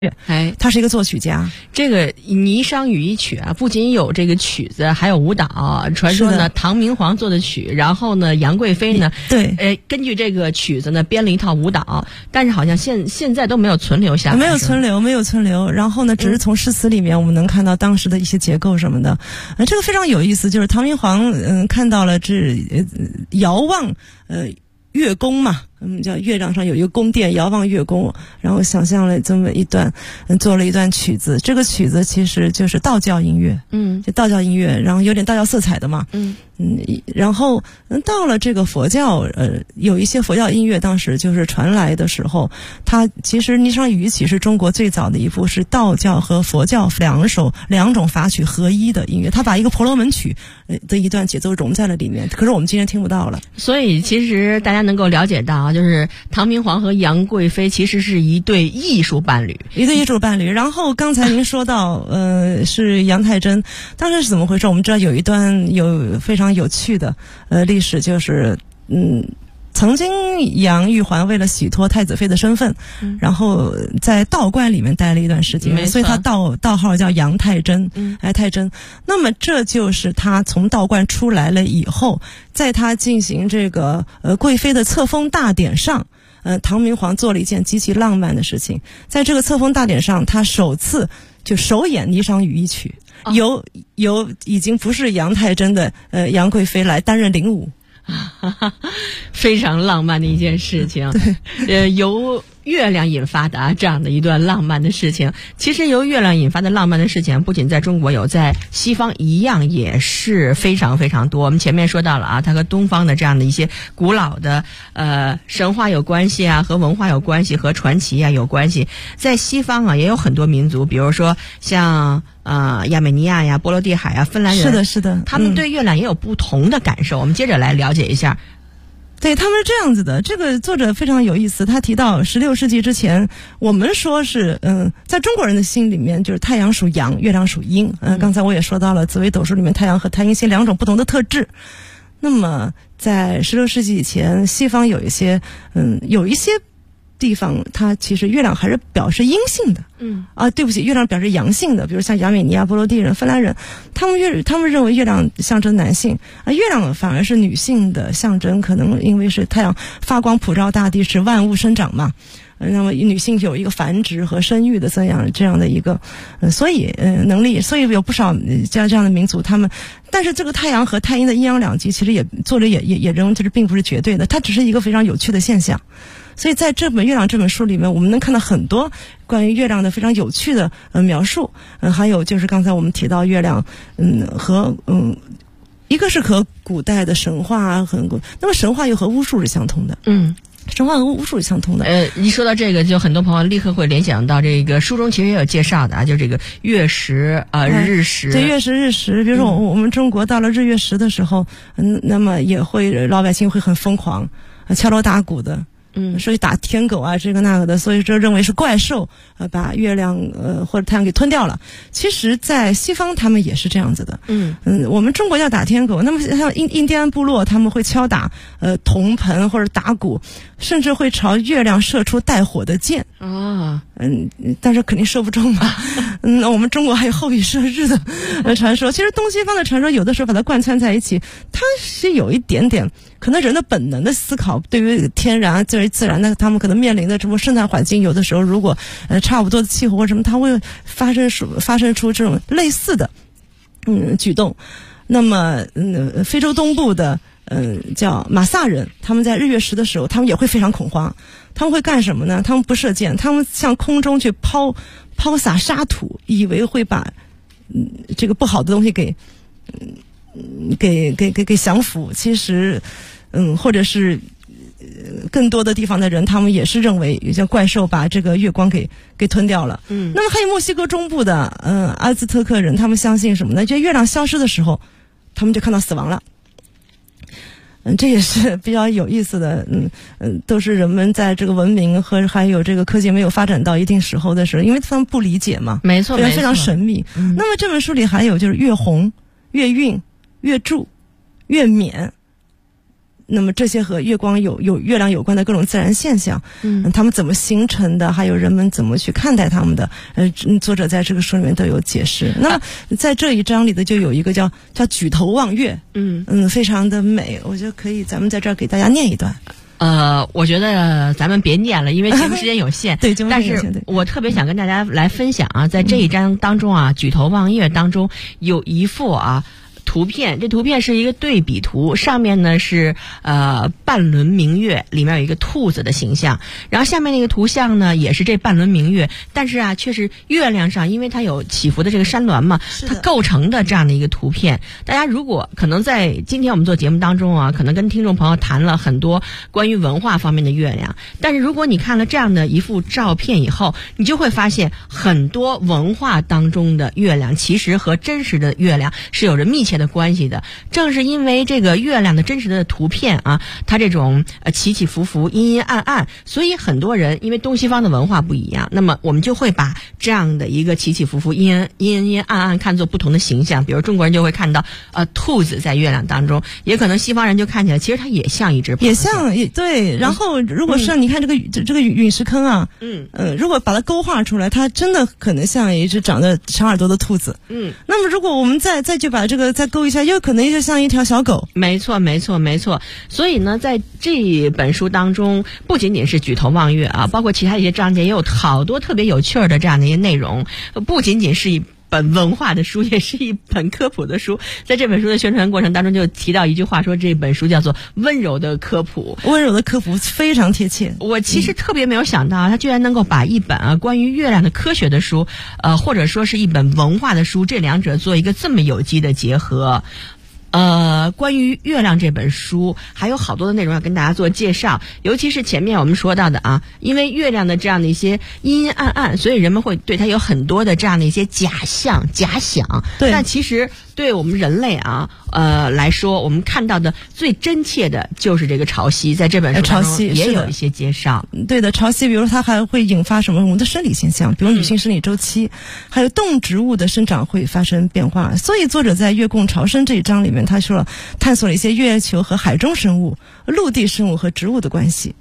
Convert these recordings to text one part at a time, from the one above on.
他是一个作曲家。 这个《霓裳羽衣曲》啊，不仅有这个曲子，还有舞蹈。传说呢，唐明皇做的曲，然后呢，杨贵妃呢， 对， 根据这个曲子呢编了一套舞蹈，但是好像现在都没有存留下来， 没有存留。然后呢，只是从诗词里面我们能看到当时的一些结构什么的。这个非常有意思，就是唐明皇看到了遥望月宫嘛，叫月亮上有一个宫殿，遥望月宫，然后想象了这么一段，做了一段曲子。这个曲子其实就是道教音乐，就道教音乐，然后有点道教色彩的嘛，然后到了这个佛教，有一些佛教音乐当时就是传来的时候，它其实《霓裳羽衣曲》是中国最早的一部是道教和佛教两种法曲合一的音乐，它把一个婆罗门曲的一段节奏融在了里面，可是我们今天听不到了。 所以其实大家能够了解到啊，就是唐明皇和杨贵妃其实是一对艺术伴侣。 然后刚才您说到是杨太真，当时是怎么回事？我们知道有一段有非常有趣的历史，就是曾经杨玉环为了洗脱太子妃的身份，然后在道观里面待了一段时间，所以他道号叫杨太真，太真。那么这就是他从道观出来了以后，在他进行这个贵妃的册封大典上，唐明皇做了一件极其浪漫的事情，在这个册封大典上，他首次就首演《霓裳羽衣曲》，由已经不是杨太真的杨贵妃来担任领舞。 非常浪漫的一件事情，由月亮引发的这样的一段浪漫的事情。其实由月亮引发的浪漫的事情，不仅在中国有，在西方一样也是非常非常多。我们前面说到了啊，它和东方的这样的一些古老的神话有关系啊，和文化有关系，和传奇啊有关系。在西方啊，也有很多民族，比如说像亚美尼亚呀、波罗的海啊、芬兰人， 是的， 他们对月亮也有不同的感受。我们接着来了解一下。 对，他们是这样子的，这个作者非常有意思，他提到16世纪之前，我们说是在中国人的心里面，就是太阳属阳，月亮属阴。刚才我也说到了紫微斗数里面太阳和太阴星两种不同的特质。那么在16世纪以前，西方有一些地方，它其实月亮还是表示阴性的。对不起，月亮表示阳性的，比如像亚美尼亚、波罗的人、芬兰人，他们认为月亮象征男性，月亮反而是女性的象征，可能因为是太阳发光普照大地，使万物生长嘛。那么女性有一个繁殖和生育的这样的一个所以能力，所以有不少这样的民族，他们，但是这个太阳和太阴的阴阳两极，其实作者也认为这是并不是绝对的，它只是一个非常有趣的现象。所以在这本《月亮》这本书里面，我们能看到很多关于月亮的非常有趣的描述。还有就是刚才我们提到月亮，一个是和古代的神话那么神话又和巫术是相通的。神话和巫术是相通的。 一说到这个，就很多朋友立刻会联想到这个书中其实也有介绍的啊，就这个月食日食。 对，月食日食，比如说我们中国到了日月食的时候，那么也会老百姓会很疯狂，敲锣打鼓的。所以打天狗啊，这个那个的，所以这认为是怪兽把月亮或者太阳给吞掉了。其实在西方他们也是这样子的。我们中国叫打天狗，那么像印第安部落他们会敲打铜盆或者打鼓，甚至会朝月亮射出带火的箭。但是肯定射不中嘛。我们中国还有后羿射日的传说。其实东西方的传说有的时候把它贯穿在一起，它是有一点点可能人的本能的思考，对于天然对于自然的，他们可能面临的这种生态环境，有的时候如果差不多的气候或什么，它会发生出这种类似的举动。那么非洲东部的叫马萨人，他们在日月食的时候，他们也会非常恐慌。他们会干什么呢？他们不射箭，他们向空中去抛洒沙土，以为会把这个不好的东西给降服。其实或者是更多的地方的人，他们也是认为有些怪兽把这个月光给吞掉了。那么还有墨西哥中部的阿兹特克人，他们相信什么呢？就月亮消失的时候，他们就看到死亡了。这也是比较有意思的。都是人们在这个文明和还有这个科技没有发展到一定时候的时候，因为他们不理解嘛， 没错， 非常神秘。那么这本书里还有就是月红、月晕、月柱、月冕。 那么这些和月光有月亮有关的各种自然现象，它们怎么形成的，还有人们怎么去看待它们的，作者在这个书里面都有解释。那么在这一章里的就有一个叫举头望月，非常的美，我觉得可以咱们在这儿给大家念一段。 我觉得咱们别念了，因为节目时间有限。 对， 但是我特别想跟大家来分享啊，在这一章当中啊，举头望月当中有一幅图片，这图片是一个对比图，上面呢是半轮明月，里面有一个兔子的形象，然后下面那个图像呢也是这半轮明月，但是却是月亮上，因为它有起伏的这个山峦嘛，它构成的这样的一个图片。大家如果可能在今天我们做节目当中可能跟听众朋友谈了很多关于文化方面的月亮，但是如果你看了这样的一幅照片以后，你就会发现很多文化当中的月亮其实和真实的月亮是有着密切的关系的。正是因为这个月亮的真实的图片它这种起起伏伏阴阴暗暗，所以很多人因为东西方的文化不一样，那么我们就会把这样的一个起起伏伏阴暗暗看作不同的形象。比如中国人就会看到兔子在月亮当中，也可能西方人就看起来其实它也像一只螃蟹， 也对。然后如果是你看这个陨石坑如果把它勾画出来，它真的可能像一只长着长耳朵的兔子。那么如果我们再去把这个再勾一下，又可能就像一条小狗。 没错。所以呢，在这本书当中，不仅仅是举头望月包括其他一些章节也有好多特别有趣的这样的一些内容，不仅仅是一本文化的书，也是一本科普的书。在这本书的宣传过程当中就提到一句话，说这本书叫做温柔的科普。 温柔的科普非常贴切。 我其实特别没有想到他居然能够把一本关于月亮的科学的书或者说是一本文化的书，这两者做一个这么有机的结合。关于月亮这本书还有好多的内容要跟大家做介绍，尤其是前面我们说到的因为月亮的这样的一些阴阴暗暗，所以人们会对它有很多的这样的一些假想。 对， 但其实对我们人类来说，我们看到的最真切的就是这个潮汐，在这本书当中也有一些介绍。 对的，潮汐比如它还会引发什么我们的生理现象，比如女性生理周期，还有动植物的生长会发生变化。所以作者在月供潮生这一章里面，他说了探索了一些月球和海中生物、陆地生物和植物的关系。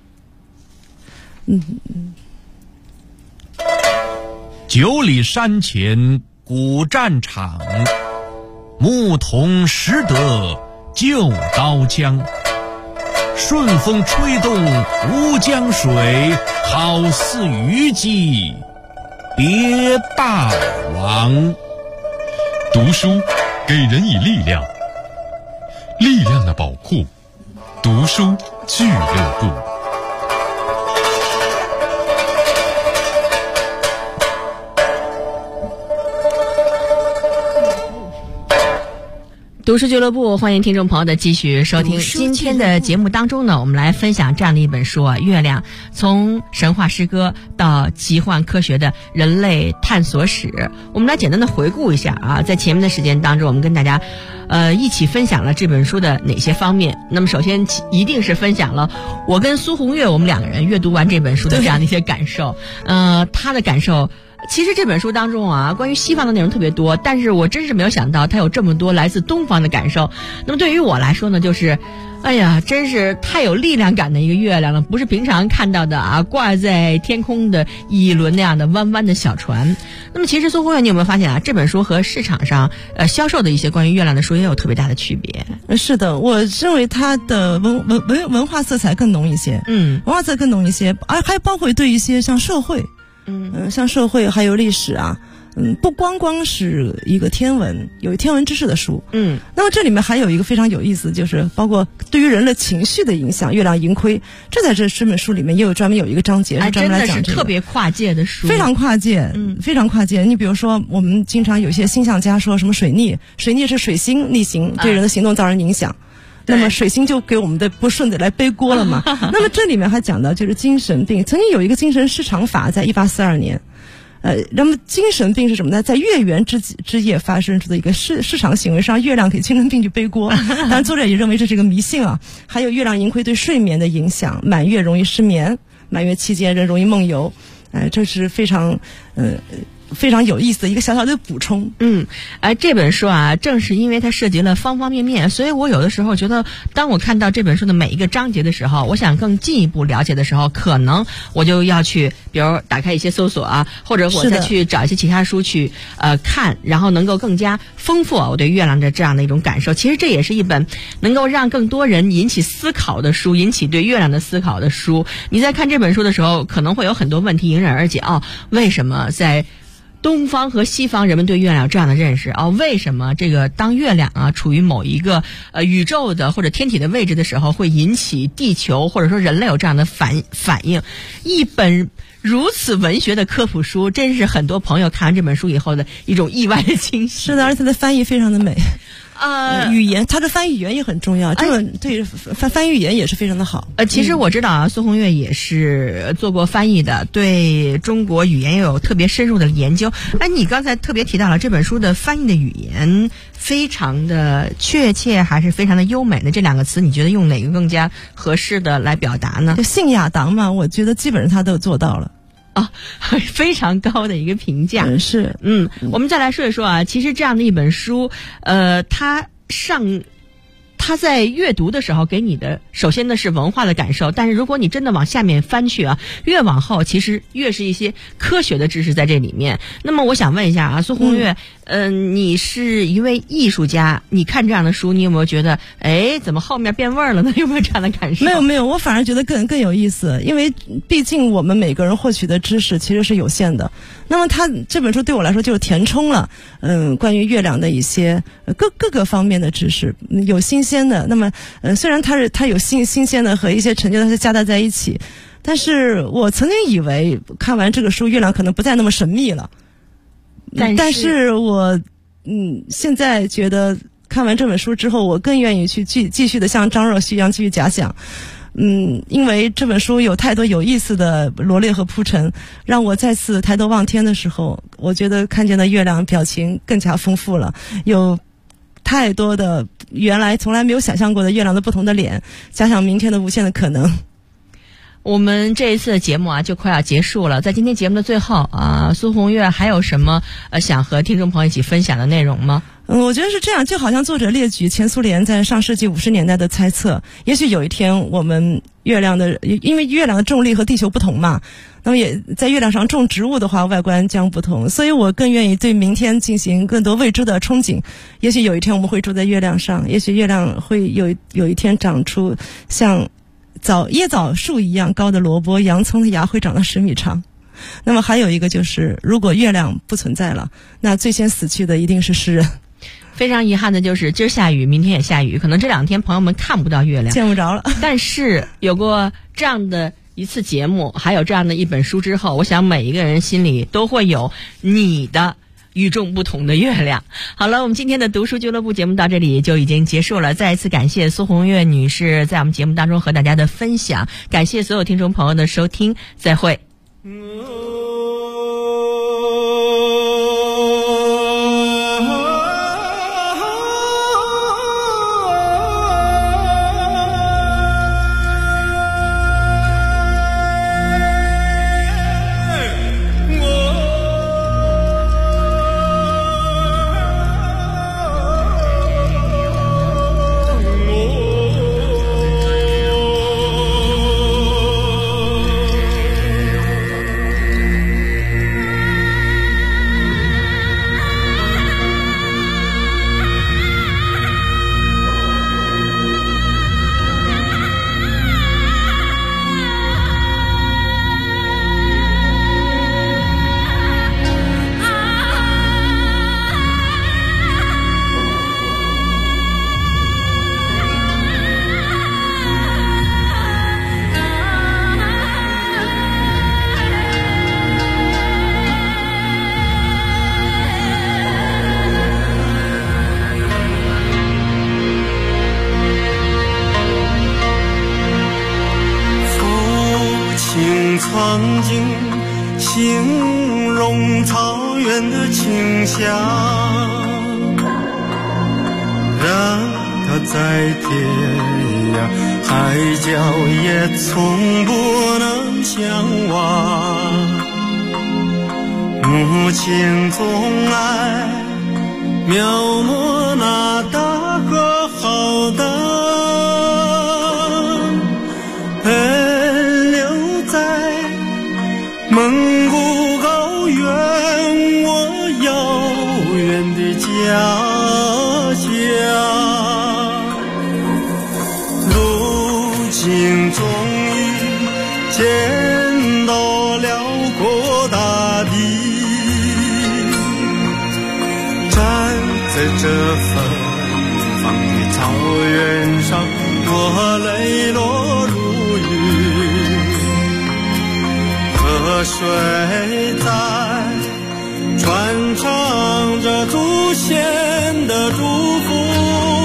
9里山前古战场，牧童识得旧刀枪。顺风吹动吴江水，好似虞姬别霸王。 读书给人以力量，力量的宝库，读书俱乐部。 读书俱乐部，欢迎听众朋友的继续收听。今天的节目当中呢，我们来分享这样的一本书月亮从神话诗歌到奇幻科学的人类探索史。我们来简单的回顾一下在前面的时间当中，我们跟大家一起分享了这本书的哪些方面。那么首先一定是分享了我跟苏红月我们两个人阅读完这本书的这样的一些感受。他的感受，其实这本书当中关于西方的内容特别多，但是我真是没有想到它有这么多来自东方的感受。那么对于我来说呢，就是哎呀，真是太有力量感的一个月亮了，不是平常看到的挂在天空的一轮那样的弯弯的小船。那么其实苏红月，你有没有发现这本书和市场上销售的一些关于月亮的书也有特别大的区别？ 是的，我认为它的文化色彩更浓一些，文化色彩更浓一些，还包括对一些像社会。像社会还有历史不光是一个天文，有天文知识的书。那么这里面还有一个非常有意思，就是包括对于人的情绪的影响，月亮盈亏，这在这本书里面也有专门有一个章节是专门来讲这个。 真的是特别跨界的书， 非常跨界，非常跨界。你比如说，我们经常有些星象家说什么水逆是水星逆行对人的行动造成影响。那么水星就给我们的不顺的来背锅了嘛？那么这里面还讲到就是精神病，曾经有一个精神失常法，在1842年，那么精神病是什么呢？在月圆之夜发生出的一个市场行为上，月亮给精神病去背锅。当然，作者也认为这是一个迷信还有月亮盈亏对睡眠的影响，满月容易失眠，满月期间人容易梦游，这是非常非常有意思的一个小小的补充。 这本书啊，正是因为它涉及了方方面面，所以我有的时候觉得，当我看到这本书的每一个章节的时候，我想更进一步了解的时候，可能我就要去，比如打开一些搜索啊，或者我再去找一些其他书去看，然后能够更加丰富我对月亮的这样的一种感受。其实这也是一本能够让更多人引起思考的书，引起对月亮的思考的书。你在看这本书的时候，可能会有很多问题迎刃而解。为什么在东方和西方人们对月亮有这样的认识？为什么这个当月亮啊处于某一个宇宙的或者天体的位置的时候，会引起地球或者说人类有这样的反应？一本如此文学的科普书，真是很多朋友看完这本书以后的一种意外的惊喜。 是的，而且它的翻译非常的美。语言，它的翻译语言也很重要。这个对翻译语言也是非常的好。 其实我知道啊，苏红月也是做过翻译的，对中国语言也有特别深入的研究。你刚才特别提到了这本书的翻译的语言非常的确切，还是非常的优美的？这两个词，你觉得用哪个更加合适的来表达呢？ 就信雅党嘛，我觉得基本上他都做到了。 非常高的一个评价。我们再来说一说啊，其实这样的一本书，它在阅读的时候给你的首先呢是文化的感受，但是如果你真的往下面翻去啊，越往后其实越是一些科学的知识在这里面。那么我想问一下啊，苏红月，你是一位艺术家，你看这样的书，你有没有觉得怎么后面变味儿了呢？有没有这样的感受？ 没有，我反而觉得更有意思，因为毕竟我们每个人获取的知识其实是有限的。那么这本书对我来说就是填充了关于月亮的一些各个方面的知识，有新鲜的。那么虽然它有新鲜的和一些陈旧的，它是夹杂在一起，但是我曾经以为看完这个书，月亮可能不再那么神秘了。但是我现在觉得看完这本书之后，我更愿意去继续的像张若虚一样继续假想。因为这本书有太多有意思的罗列和铺陈，让我再次抬头望天的时候，我觉得看见的月亮表情更加丰富了，有太多的原来从来没有想象过的月亮的不同的脸，加上明天的无限的可能。 我们这一次的节目啊就快要结束了，在今天节目的最后啊，苏红月还有什么想和听众朋友一起分享的内容吗？ 我觉得是这样，就好像作者列举前苏联在上世纪50年代的猜测，也许有一天我们月亮的，因为月亮的重力和地球不同嘛，那么也在月亮上种植物的话，外观将不同，所以我更愿意对明天进行更多未知的憧憬。也许有一天我们会住在月亮上，也许月亮会有一天长出像椰枣树一样高的萝卜，洋葱的芽会长到10米长。那么还有一个就是，如果月亮不存在了，那最先死去的一定是诗人。 非常遗憾的就是今儿下雨，明天也下雨，可能这2天朋友们看不到月亮， 见不着了。 但是有过这样的一次节目，还有这样的一本书之后，我想每一个人心里都会有你的与众不同的月亮。好了，我们今天的读书俱乐部节目到这里就已经结束了。再一次感谢苏红月女士在我们节目当中和大家的分享，感谢所有听众朋友的收听，再会。 曾经形容草原的清香，让它在天涯海角也从不能相忘。 母亲总爱描摹那大河浩荡，奔流在蒙古高原，我遥远的家乡。如今终于见到辽国大地，站在这芬芳的草原上，我泪落如雨，河水在传唱着祖先的祝福。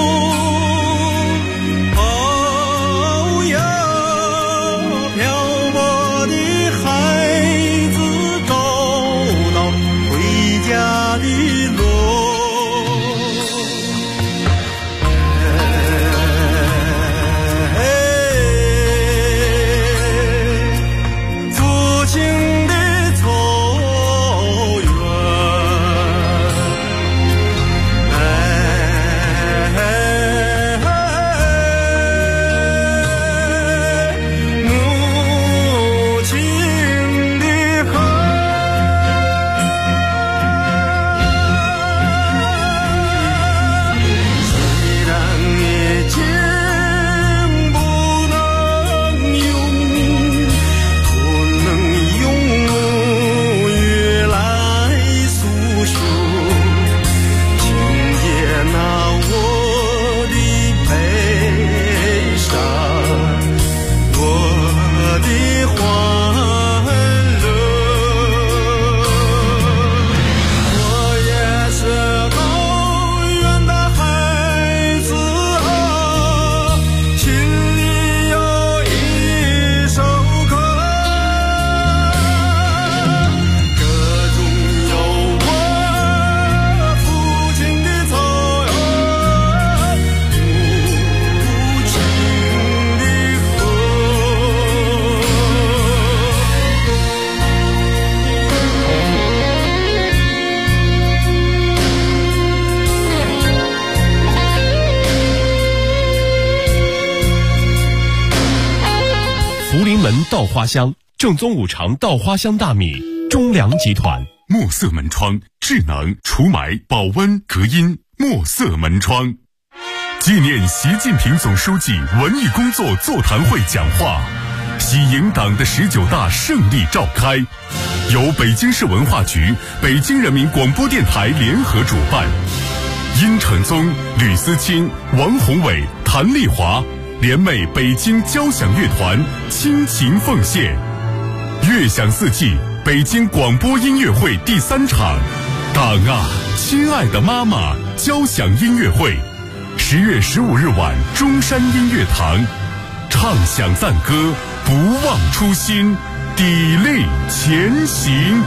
福临门稻花香，正宗五常稻花香大米，中粮集团。 墨色门窗，智能除霾、保温、隔音。墨色门窗，纪念习近平总书记文艺工作座谈会讲话，喜迎党的19大胜利召开，由北京市文化局、北京人民广播电台联合主办。殷承宗、吕思清、王宏伟、谭丽华联袂北京交响乐团倾情奉献。乐享四季北京广播音乐会第3场，党啊，亲爱的妈妈交响音乐会，10月15日晚中山音乐堂，唱响赞歌，不忘初心，砥砺前行。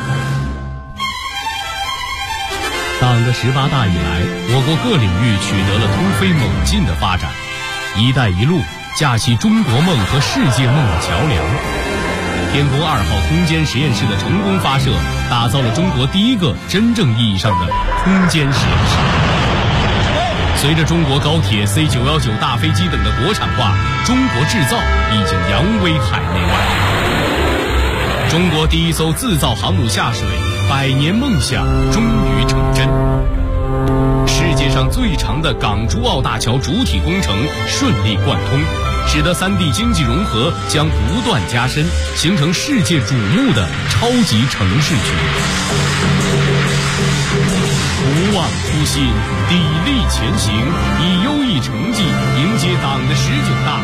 党的18大以来，我国各领域取得了突飞猛进的发展。一带一路架起中国梦和世界梦的桥梁，天宫2号空间实验室的成功发射，打造了中国第一个真正意义上的空间实验室。随着中国高铁 C919 大飞机等的国产化，中国制造已经扬威海内外。中国第一艘自造航母下水，100年梦想终于成真。世界上最长的港珠澳大桥主体工程顺利贯通，使得3地经济融合将不断加深，形成世界瞩目的超级城市群。不忘初心，砥砺前行，以优异成绩迎接党的19大